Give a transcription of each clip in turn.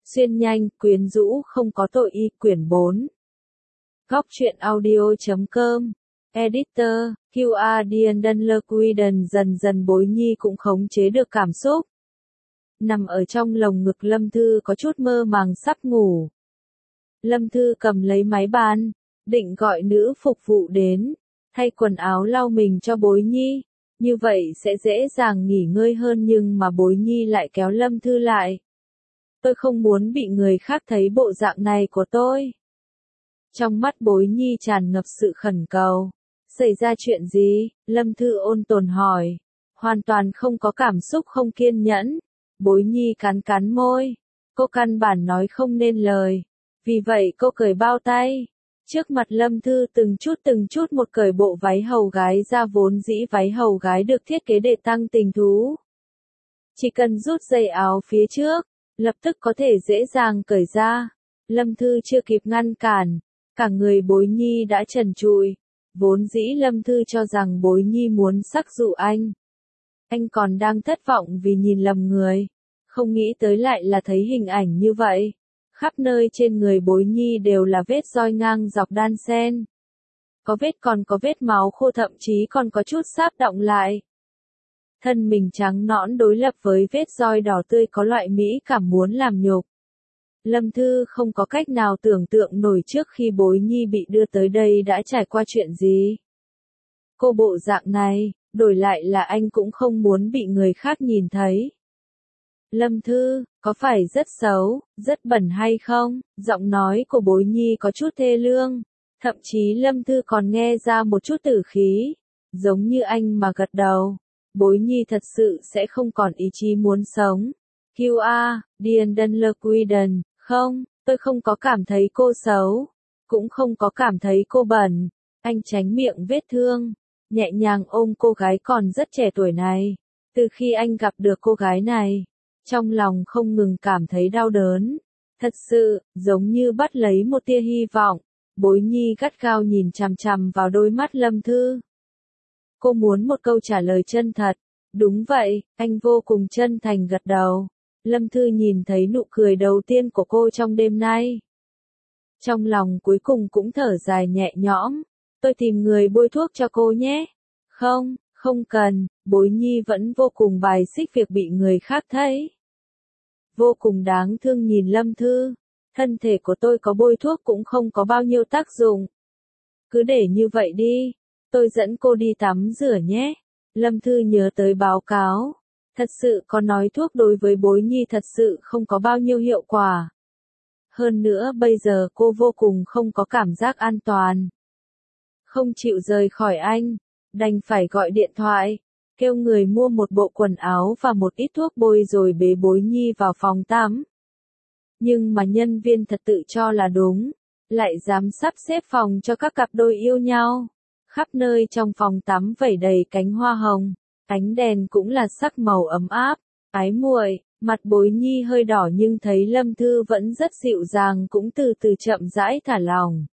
Xuyên nhanh, quyến rũ không có tội y quyển 4. Góc truyện audio.com. Editor, QR Diendler Quiden dần dần Bối Nhi cũng khống chế được cảm xúc. Nằm ở trong lồng ngực Lâm Thư có chút mơ màng sắp ngủ. Lâm Thư cầm lấy máy bàn, định gọi nữ phục vụ đến, thay quần áo lau mình cho Bối Nhi, như vậy sẽ dễ dàng nghỉ ngơi hơn nhưng mà Bối Nhi lại kéo Lâm Thư lại. Tôi không muốn bị người khác thấy bộ dạng này của tôi. Trong mắt Bối Nhi tràn ngập sự khẩn cầu. Xảy ra chuyện gì? Lâm Thư ôn tồn hỏi. Hoàn toàn không có cảm xúc không kiên nhẫn. Bối Nhi cắn cắn môi. Cô căn bản nói không nên lời. Vì vậy cô cởi bao tay. Trước mặt Lâm Thư từng chút một cởi bộ váy hầu gái ra, vốn dĩ váy hầu gái được thiết kế để tăng tình thú. Chỉ cần rút dây áo phía trước, lập tức có thể dễ dàng cởi ra. Lâm Thư chưa kịp ngăn cản, cả người Bối Nhi đã trần trụi. Vốn dĩ Lâm Thư cho rằng Bối Nhi muốn sắc dụ anh. Anh còn đang thất vọng vì nhìn lầm người. Không nghĩ tới lại là thấy hình ảnh như vậy. Khắp nơi trên người Bối Nhi đều là vết roi ngang dọc đan xen. Có vết còn có vết máu khô, thậm chí còn có chút sáp đọng lại. Thân mình trắng nõn đối lập với vết roi đỏ tươi có loại mỹ cảm muốn làm nhục. Lâm Thư không có cách nào tưởng tượng nổi trước khi Bối Nhi bị đưa tới đây đã trải qua chuyện gì. Cô bộ dạng này, đổi lại là anh cũng không muốn bị người khác nhìn thấy. Lâm Thư, có phải rất xấu, rất bẩn hay không? Giọng nói của Bối Nhi có chút thê lương. Thậm chí Lâm Thư còn nghe ra một chút tử khí. Giống như anh mà gật đầu. Bối Nhi thật sự sẽ không còn ý chí muốn sống. QR, Diendler Quiden, không, tôi không có cảm thấy cô xấu. Cũng không có cảm thấy cô bẩn. Anh tránh miệng vết thương. Nhẹ nhàng ôm cô gái còn rất trẻ tuổi này. Từ khi anh gặp được cô gái này, trong lòng không ngừng cảm thấy đau đớn. Thật sự, giống như bắt lấy một tia hy vọng. Bối Nhi gắt gao nhìn chằm chằm vào đôi mắt Lâm Thư. Cô muốn một câu trả lời chân thật. Đúng vậy, anh vô cùng chân thành gật đầu. Lâm Thư nhìn thấy nụ cười đầu tiên của cô trong đêm nay. Trong lòng cuối cùng cũng thở dài nhẹ nhõm. Tôi tìm người bôi thuốc cho cô nhé. Không, không cần. Bối Nhi vẫn vô cùng bài xích việc bị người khác thấy. Vô cùng đáng thương nhìn Lâm Thư. Thân thể của tôi có bôi thuốc cũng không có bao nhiêu tác dụng. Cứ để như vậy đi. Tôi dẫn cô đi tắm rửa nhé. Lâm Thư nhớ tới báo cáo. Thật sự có nói thuốc đối với Bối Nhi thật sự không có bao nhiêu hiệu quả. Hơn nữa bây giờ cô vô cùng không có cảm giác an toàn. Không chịu rời khỏi anh. Đành phải gọi điện thoại. Kêu người mua một bộ quần áo và một ít thuốc bôi rồi bế Bối Nhi vào phòng tắm. Nhưng mà nhân viên thật tự cho là đúng. Lại dám sắp xếp phòng cho các cặp đôi yêu nhau. Khắp nơi trong phòng tắm vẩy đầy cánh hoa hồng. Ánh đèn cũng là sắc màu ấm áp. Ái muội, mặt Bối Nhi hơi đỏ nhưng thấy Lâm Thư vẫn rất dịu dàng cũng từ từ chậm rãi thả lòng.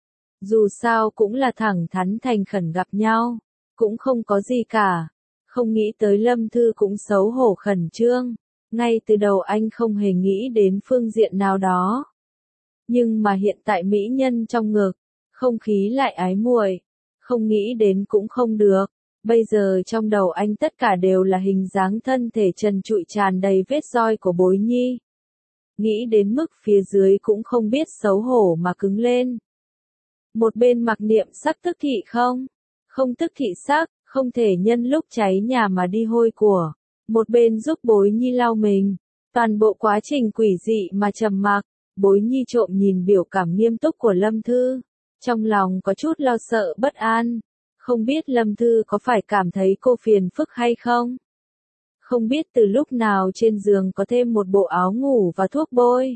Dù sao cũng là thẳng thắn thành khẩn gặp nhau. Cũng không có gì cả. Không nghĩ tới Lâm Thư cũng xấu hổ khẩn trương. Ngay từ đầu anh không hề nghĩ đến phương diện nào đó. Nhưng mà hiện tại mỹ nhân trong ngực. Không khí lại ái muội. Không nghĩ đến cũng không được. Bây giờ trong đầu anh tất cả đều là hình dáng thân thể trần trụi tràn đầy vết roi của Bối Nhi. Nghĩ đến mức phía dưới cũng không biết xấu hổ mà cứng lên. Một bên mặc niệm sắc tức thị không? Không tức thị sắc, không thể nhân lúc cháy nhà mà đi hôi của. Một bên giúp Bối Nhi lau mình. Toàn bộ quá trình quỷ dị mà trầm mặc. Bối Nhi trộm nhìn biểu cảm nghiêm túc của Lâm Thư. Trong lòng có chút lo sợ bất an. Không biết Lâm Thư có phải cảm thấy cô phiền phức hay không? Không biết từ lúc nào trên giường có thêm một bộ áo ngủ và thuốc bôi.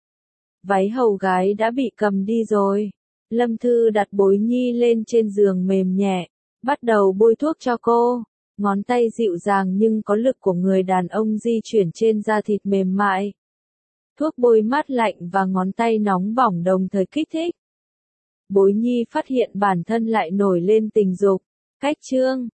Váy hầu gái đã bị cầm đi rồi. Lâm Thư đặt Bối Nhi lên trên giường mềm nhẹ. Bắt đầu bôi thuốc cho cô. Ngón tay dịu dàng nhưng có lực của người đàn ông di chuyển trên da thịt mềm mại. Thuốc bôi mát lạnh và ngón tay nóng bỏng đồng thời kích thích. Bối Nhi phát hiện bản thân lại nổi lên tình dục. Cách chương